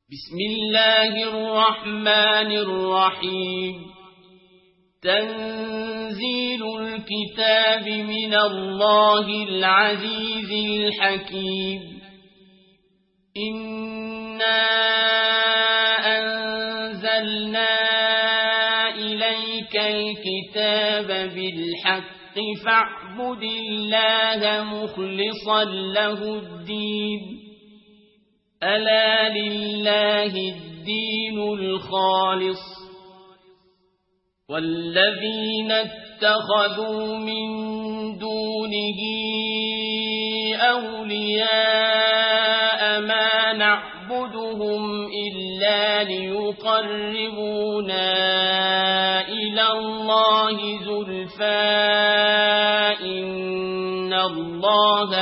بسم الله الرحمن الرحيم تنزيل الكتاب من الله العزيز الحكيم إنا أنزلنا إليك الكتاب بالحق فاعبد الله مخلصا له الدين ألا لله الدين الخالص والذين اتخذوا من دونه أولياء ما نعبدهم إلا ليقربونا إلى الله زلفى إن الله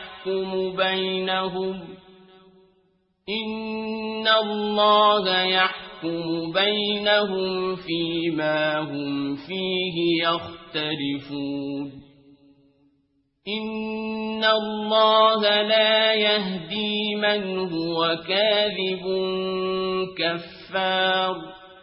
يحكم بينهم فيما هم فيه يختلفون إن الله لا يهدي من هو كاذب كفار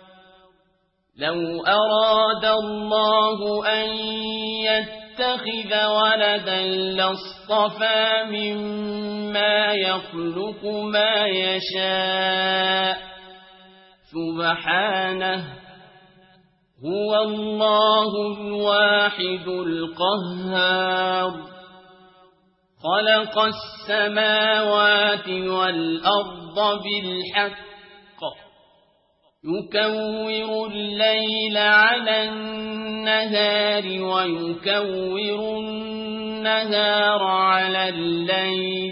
لو أراد الله أن يتخذ ولدا لاصطفى مما يخلق ما يشاء سبحانه هو الله الواحد القهار خلق السماوات والأرض بالحق يكور الليل على النهار ويكور النهار على الليل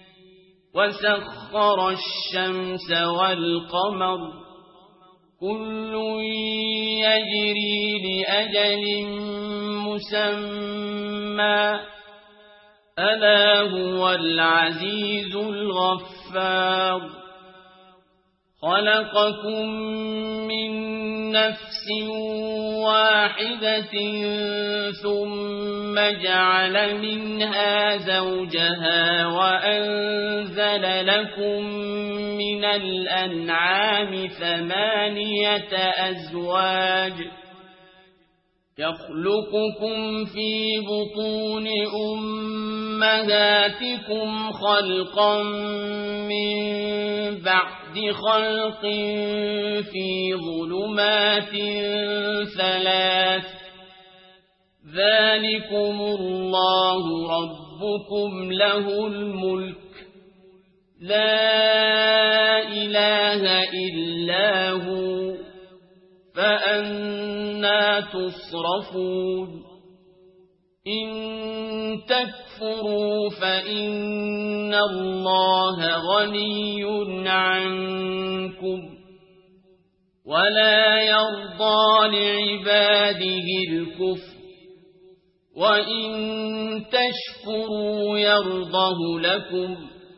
وسخر الشمس والقمر كل يجري لأجل مسمى ألا هو العزيز الغفار خلقكم من نفس واحدة ثم جعل منها زوجها وأنزل لكم من الأنعام 8 أزواج يخلقكم في بطون أمهاتكم خلقا من بعد خلق في ظلمات 3 ذلكم الله ربكم له الملك لا إله إلا هو فأنى تصرفون إن تكفروا فإن الله غني عنكم ولا يرضى لعباده الكفر وإن تشكروا يرضه لكم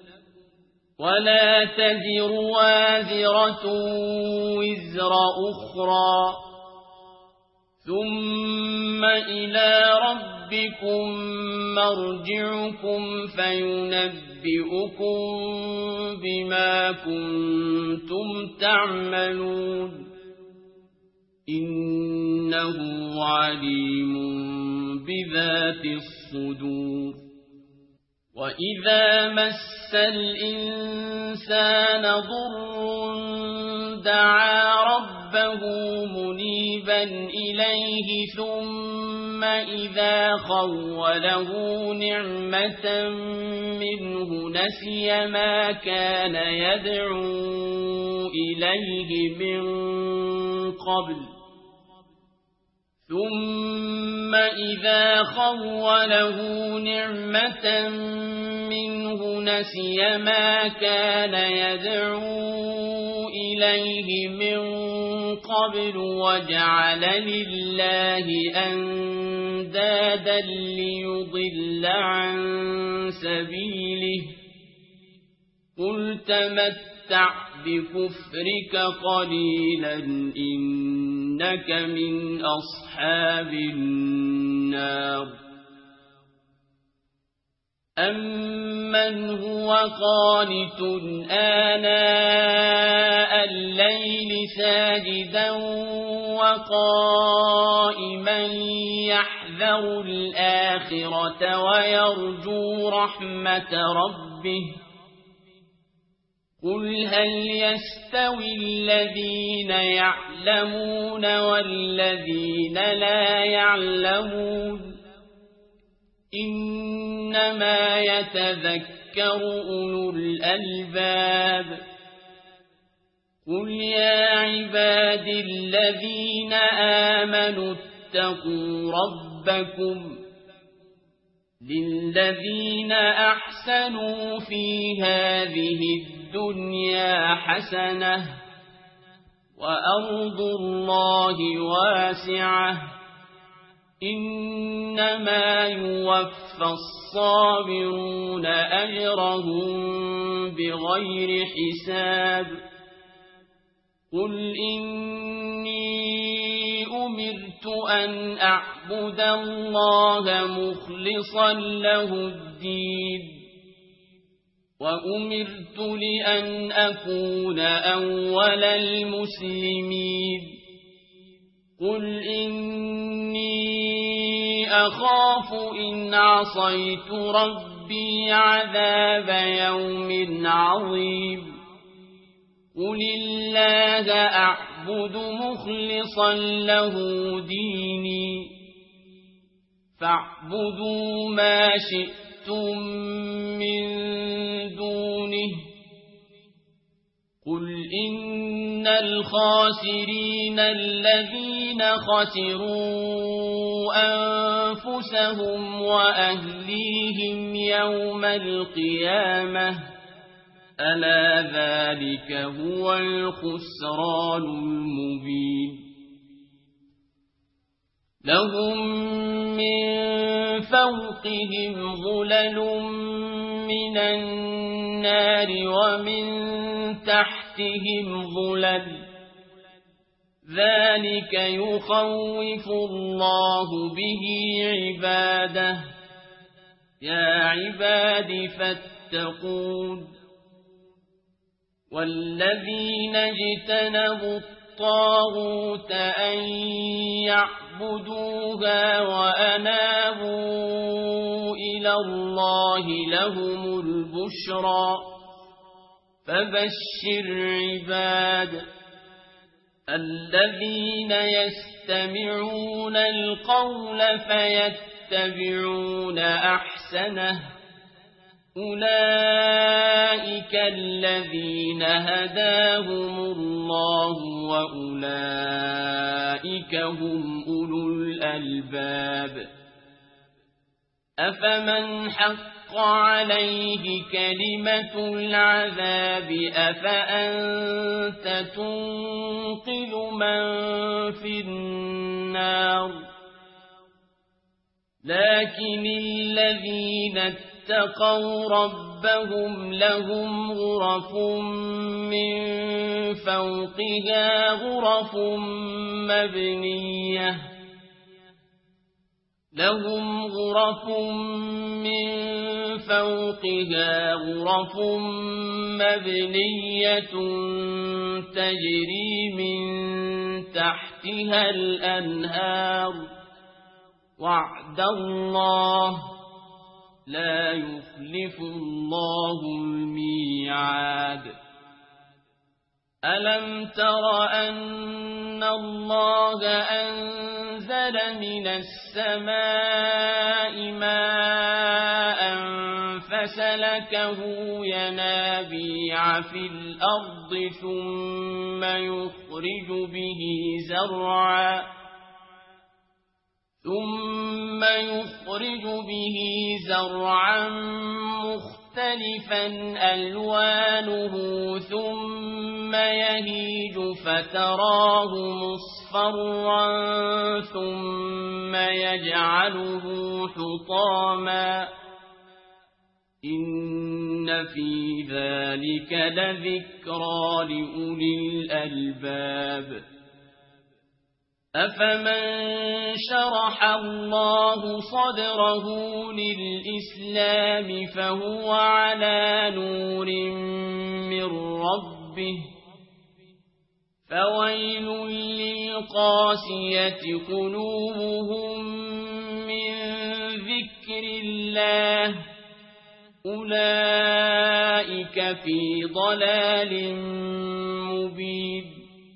ولا تزر وازرة وزر أخرى ثم إلى ربكم مرجعكم فينبئكم بما كنتم تعملون إنه عليم بذات الصدور وإذا مس الإنسان ضر دعا ربه منيبا إليه ثم إذا خوله نعمة منه نسي ما كان يدعو إليه من قبل ثم إذا خوله نعمة منه نسي ما كان يدعو إليه من قبل وجعل لله أندادا ليضل عن سبيله قل تمتع بكفرك قليلا إنك من أصحاب النار أمن هو قانت آناء الليل ساجدا وقائما يحذر الآخرة ويرجو رحمة ربه قل هل يستوي الذين يعلمون والذين لا يعلمون إنما يتذكر أولو الألباب قل يا عباد الذين آمنوا اتقوا ربكم للذين أحسنوا في هذه الدنيا حسنة وأرض الله واسعة إنما يوفى الصابرون أجرهم بغير حساب قل إني أمرت أن أعبد الله مخلصا له الدين وأمرت لأن أكون أول المسلمين قل إني أخاف إن عصيت ربي عذاب يوم عظيم قل الله أعبد مخلصا له ديني فاعبدوا ما شئتم من دونه قل إن الخاسرين الذين خسروا أنفسهم وأهليهم يوم القيامة ألا ذلك هو الخسران المبين لهم من فوقهم ظلل من النار ومن تحتهم ظلل ذلك يخوف الله به عباده يا عباد فاتقون والذين اجتنبوا الطاغوت أن يعبدوها وأنابوا إلى الله لهم البشرى فبشر عباد الذين يستمعون القول فيتبعون أحسنه أولئك الذين هداهم الله وأولئك هم أولو الألباب أفمن حق عليه كلمة العذاب أفأنت تنقذ من في النار لكن الذين اتقوا ربهم لهم غرف من فوقها غرف مبنية لهم غرف من فوقها غرف مبنية تجري من تحتها الأنهار وعد الله لا يخلف الله الميعاد ألم تر أن الله أنزل من السماء ماء فسلكه ينابيع في الأرض ثم يخرج به زرعا مختلفا ألوانه ثم يهيج فتراه مصفرا ثم يجعله حطاما إن في ذلك لذكرى لأولي الألباب أفمن شرح الله صدره للإسلام فهو على نور من ربه فويل للقاسية قلوبهم من ذكر الله أولئك في ضلال مبين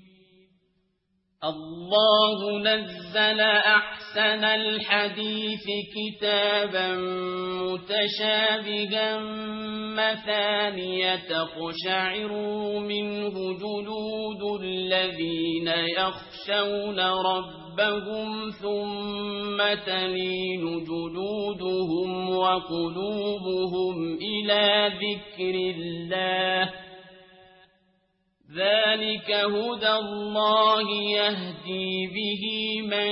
الله نزل أحسن الحديث كتابا متشابها مثانية تقشعر منه جلود الذين يخشون ربهم ثم تلين جلودهم وقلوبهم إلى ذكر الله ذلك هدى الله يهدي به من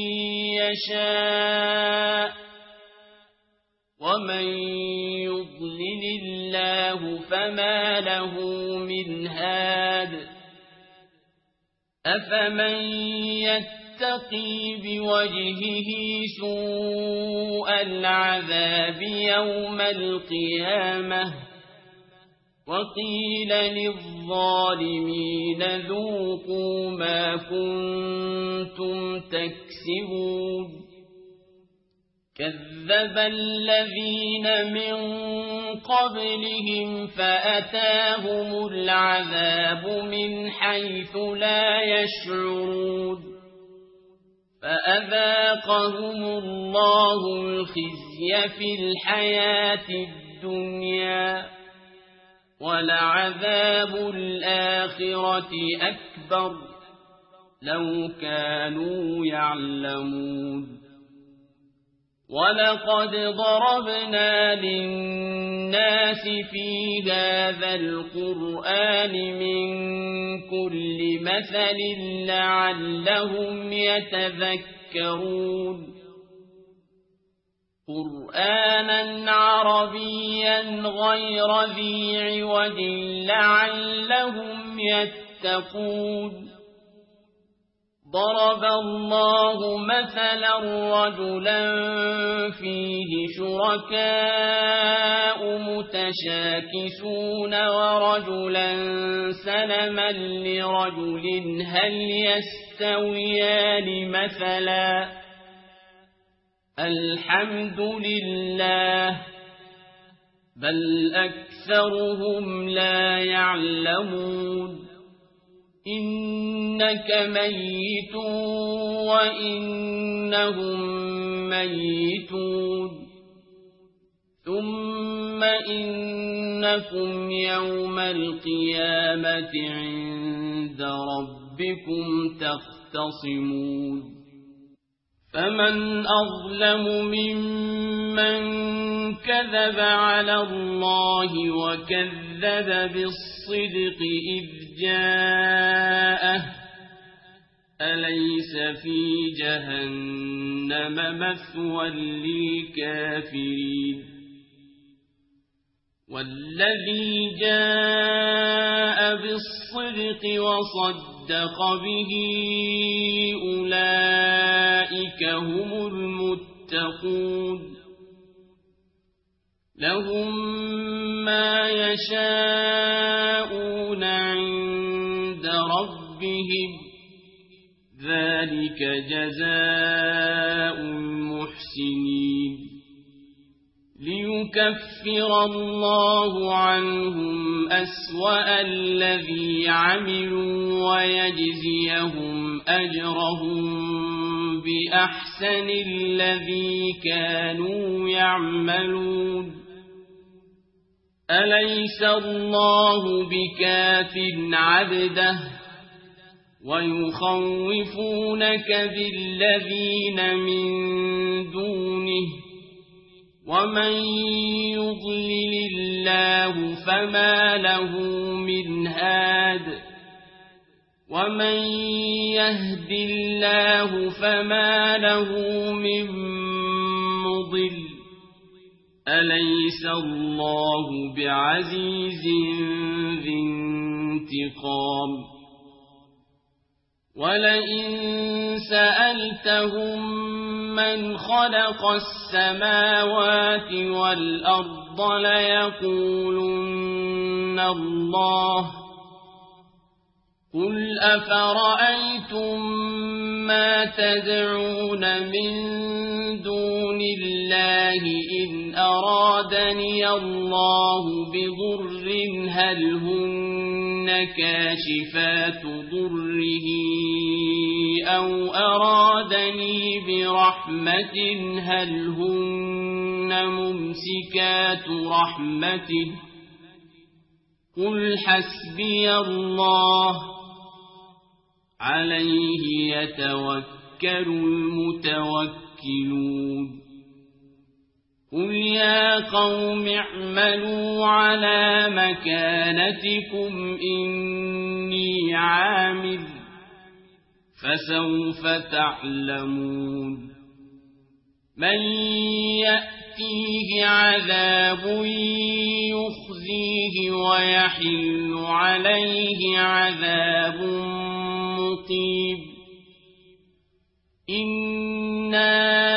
يشاء ومن يضلل الله فما له من هاد أفمن يتقي بوجهه سوء العذاب يوم القيامة وقيل للظالمين ذوقوا ما كنتم تكسبون كذب الذين من قبلهم فأتاهم العذاب من حيث لا يشعرون فأذاقهم الله الخزي في الحياة الدنيا ولعذاب الآخرة أكبر لو كانوا يعلمون ولقد ضربنا للناس في هذا القرآن من كل مثل لعلهم يتذكرون قرآنا عربيا غير ذي عوج لعلهم يتقون ضرب الله مثلا رجلا فيه شركاء متشاكسون ورجلا سلما لرجل هل يستويان مثلا الحمد لله بل أكثرهم لا يعلمون إنك ميت وإنهم ميتون ثم إنكم يوم القيامة عند ربكم تختصمون فمن أظلم ممن كذب على الله وكذب بالصدق إذ جاءه أليس في جهنم مثوى للكافرين والذي جاء بالصدق وصدق به أولئك هم المتقون لهم ما يشاءون عند ربهم ذلك جزاء المحسنين ليكفر الله عنهم أسوأ الذي عملوا ويجزيهم أجرهم بأحسن الذي كانوا يعملون أليس الله بكاف عبده ويخوفونك بالذين من دونه ومن يضلل الله فما له من هاد ومن يهد الله فما له من مضل أليس الله بعزيز ذي انتقام ولئن سألتهم من خلق السماوات والأرض ليقولن الله قل أفرأيتم ما تدعون من دون الله إن أرادني الله بضر هل هن كاشفات ضره أو أرادني برحمة هل هن ممسكات رحمته قل حسبي الله عليه يتوكل المتوكلون قل يا قوم اعملوا على مكانتكم إني عامل فسوف تعلمون من يأتيه عذاب يخزيه ويحل عليه عذاب مقيم إنا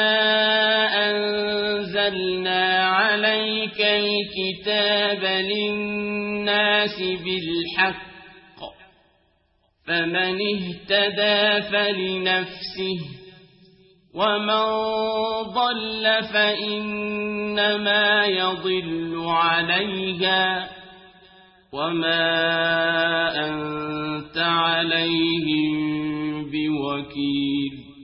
أنزلنا عليك الكتاب للناس بالحق فمن اهتدى فلنفسه ومن ضل فإنما يضل عليها وما أنت عليهم بوكيل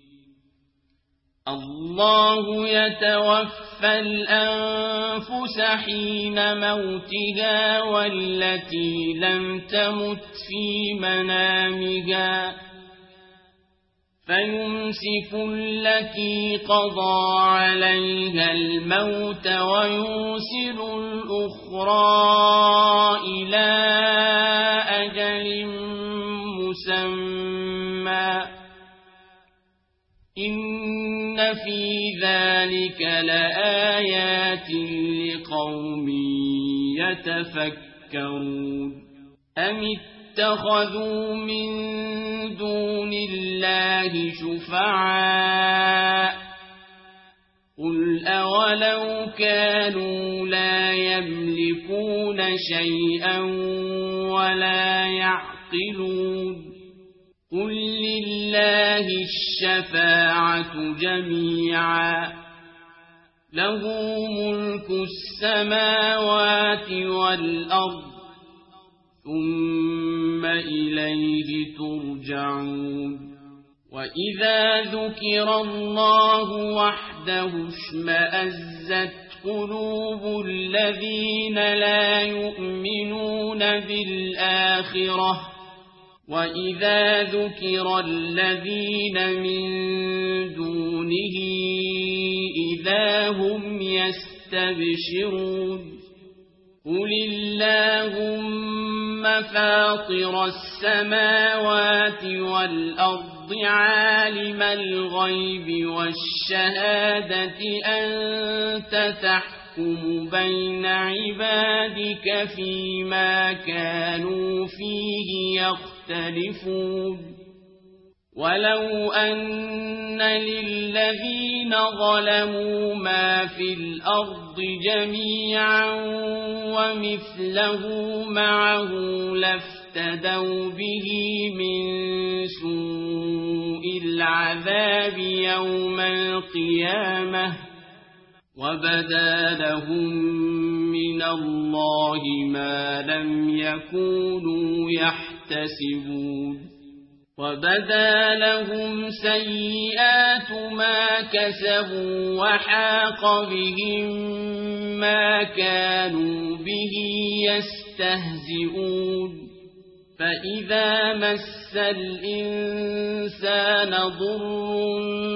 الله يتوفى الأنفس حين موتها والتي لم تمت في منامها فيمسك التي قضى عليها الموت ويرسل الأخرى إلى أجل مسمى إن في ذلك لآيات لقوم يتفكرون أم اتخذوا من دون الله شفعاء قل أولو كانوا لا يملكون شيئا ولا يعقلون قل لله الشفاعة جميعا له ملك السماوات والأرض ثم إليه ترجعون وإذا ذكر الله وحده اشمأزت قلوب الذين لا يؤمنون بالآخرة وإذا ذكر الذين من دونه إذا هم يستبشرون قل اللهم فاطر السماوات والأرض عالم الغيب والشهادة أنت تحكم بين عبادك فيما كانوا فيه يختلفون ولو أن للذين ظلموا ما في الأرض جميعا ومثله معه لافتدوا به من سوء العذاب يوم القيامة وبدا لهم من الله ما لم يكونوا يحتسبون وبدا لهم سيئات ما كسبوا وحاق بهم ما كانوا به يستهزئون فإذا مس الإنسان ضر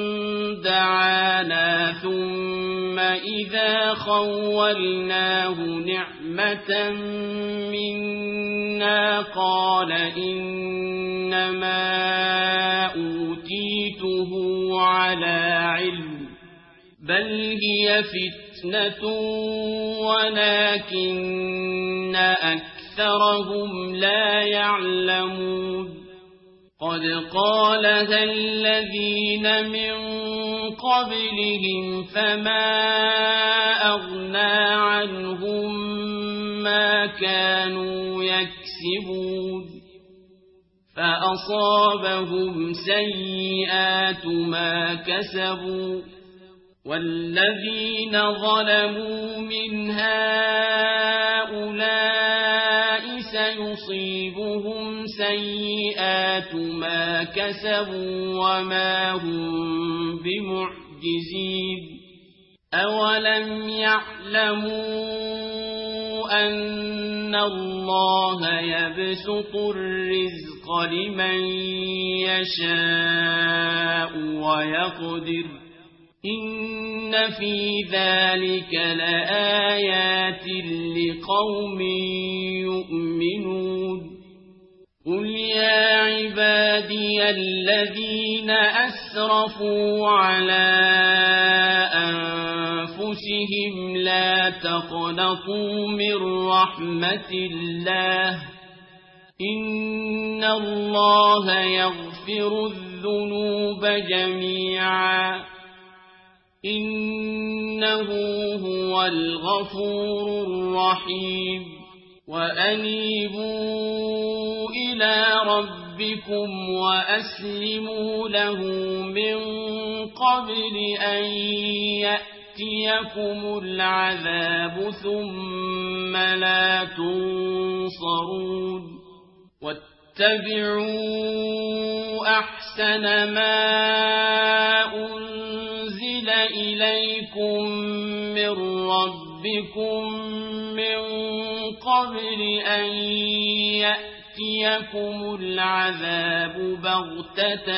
دعانا ثم إذا خولناه نعمة منا قال إنما أوتيته على علم بل هي فتنة ولكن أكثرهم لا يعلمون قد قالها الذين من قبلهم فما أغنى عنهم ما كانوا يكسبون فأصابهم سيئات ما كسبوا والذين ظلموا من هؤلاء سيصيبهم سيئات ما كسبوا وما هم بمعجزين أولم يعلموا أن الله يبسط الرزق لمن يشاء ويقدر إن في ذلك لآيات لقوم يؤمنون قل يا عبادي الذين أسرفوا على أنفسهم لا تقنطوا من رحمة الله إن الله يغفر الذنوب جميعا إنه هو الغفور الرحيم وأنيبوا إلى ربكم وأسلموا له من قبل أن يأتيكم العذاب ثم لا تنصرون واتبعوا أحسن ما أنزل إليكم من ربكم من قبل أن يأتيكم العذاب بغتة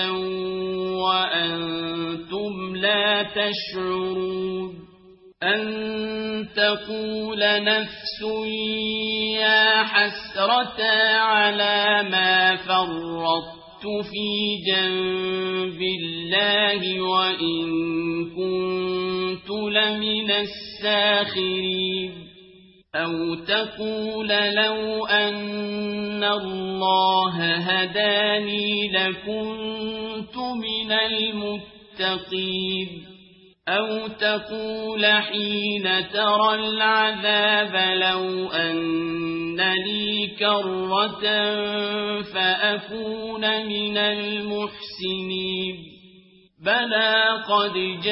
وأنتم لا تشعرون أن تقول نفس يا حسرة على ما فرطت في جنب الله وإن كنت لمن الساخرين أو تقول لو أن الله هداني لكنت من المتقين أو تقول حين ترى العذاب لو أن لي كرة فأكون من المحسنين بلى قد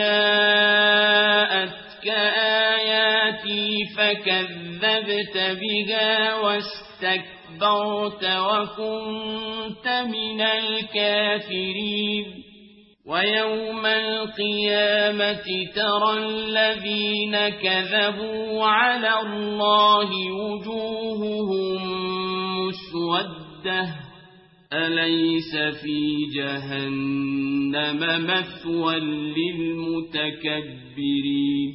جاءتك آياتي فكذبت بها واستكبرت وكنت من الكافرين ويوم القيامة ترى الذين كذبوا على الله وجوههم مسودة أليس في جهنم مثوى للمتكبرين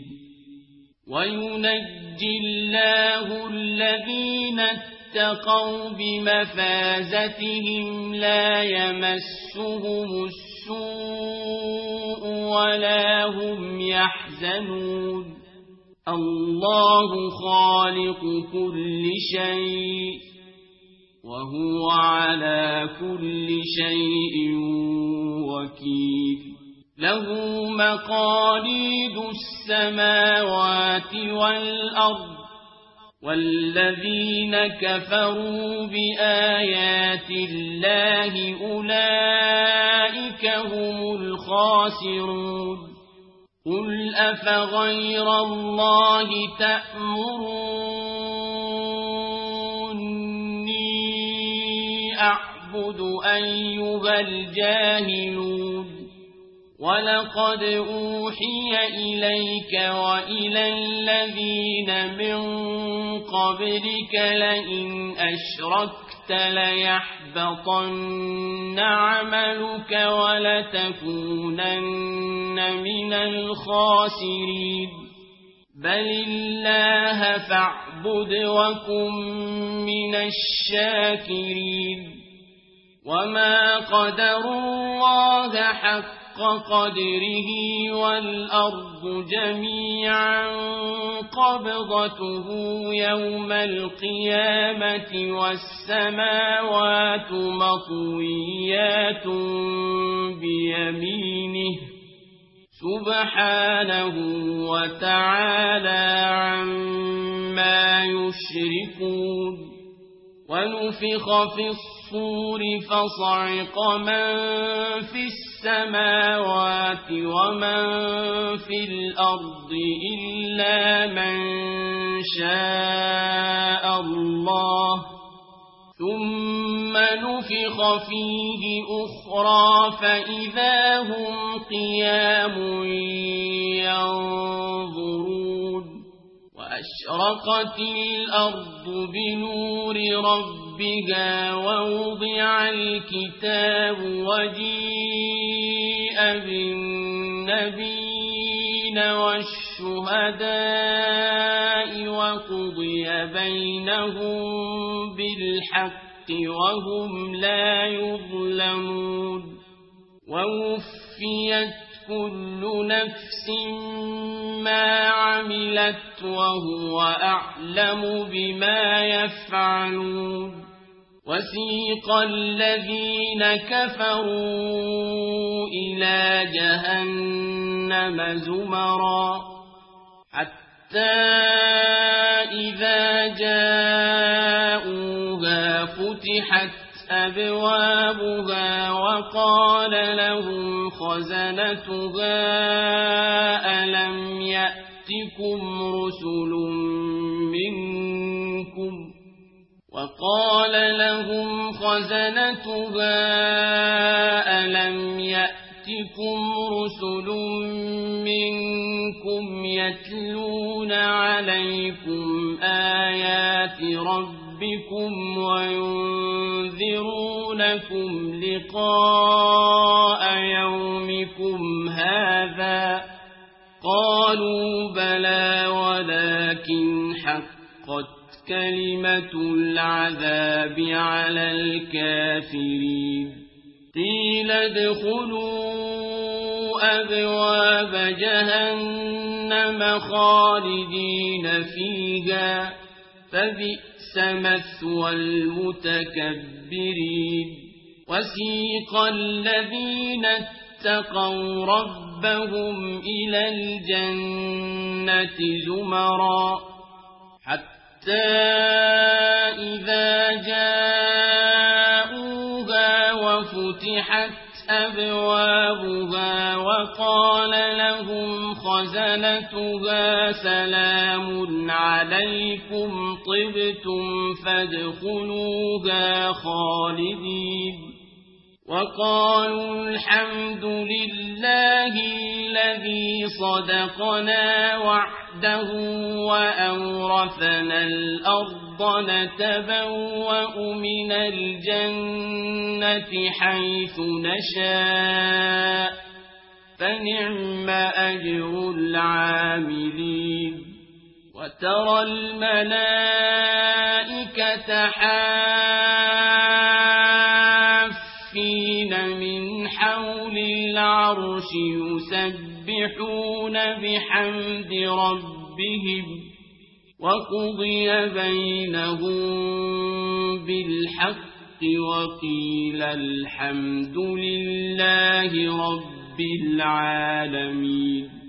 وينجي الله الذين اتقوا بمفازتهم لا يمسهم السوء ولا هم يحزنون الله خالق كل شيء وهو على كل شيء وكيل له مقاليد السماوات والأرض والذين كفروا بآيات الله أولئك هم الخاسرون قل أفغير الله تأمروني أعبد أيها الجاهلون ولقد أوحي إليك وإلى الذين من قبلك لئن أشركت ليحبطن عملك ولتكونن من الخاسرين بل الله فاعبد وكن من الشاكرين وما قدروا الله حق قدره والأرض جميعا قبضته يوم القيامة والسماوات مطويات بيمينه سبحانه وتعالى عما يشركون ونفخ في الصور الصور فصعق من في السماوات ومن في الأرض إلا من شاء الله ثم نفخ فيه أخرى فإذا هم قيام ينظرون وأشرقت الأرض بنور ربها ووضع الكتاب وجيء بالنبيين والشهداء وقضي بينهم بالحق وهم لا يظلمون ووفيت كل نفس ما عملت وهو أعلم بما يفعلون وسيق الذين كفروا إلى جهنم زمرا حتى إذا جاءوها فتحت أبوابها وقال لهم خزنتها ألم يأتكم رسل منكم يتلون عليكم آيات ربكم وينذرونكم لقاء يومكم هذا قالوا بلى ولكن حقت كلمة العذاب على الكافرين قيل ادخلوا أبواب جهنم خالدين فيها فبئس مثوى المتكبرين وسيق الذين اتقوا ربهم إلى الجنة زمرا حتى إذا جاءوها وفتحت أبوابها وقال لهم خزنتها سلام عليكم طبتم فادخلوها خالدين وقالوا الحمد لله الذي صدقنا وعده وأورثنا الأرض نتبوأ من الجنة حيث نشاء فنعم أجر العاملين وترى الملائكة حافين من حول العرش يسبحون بحمد ربهم وقضي بينهم بالحق وقيل الحمد لله رب العالمين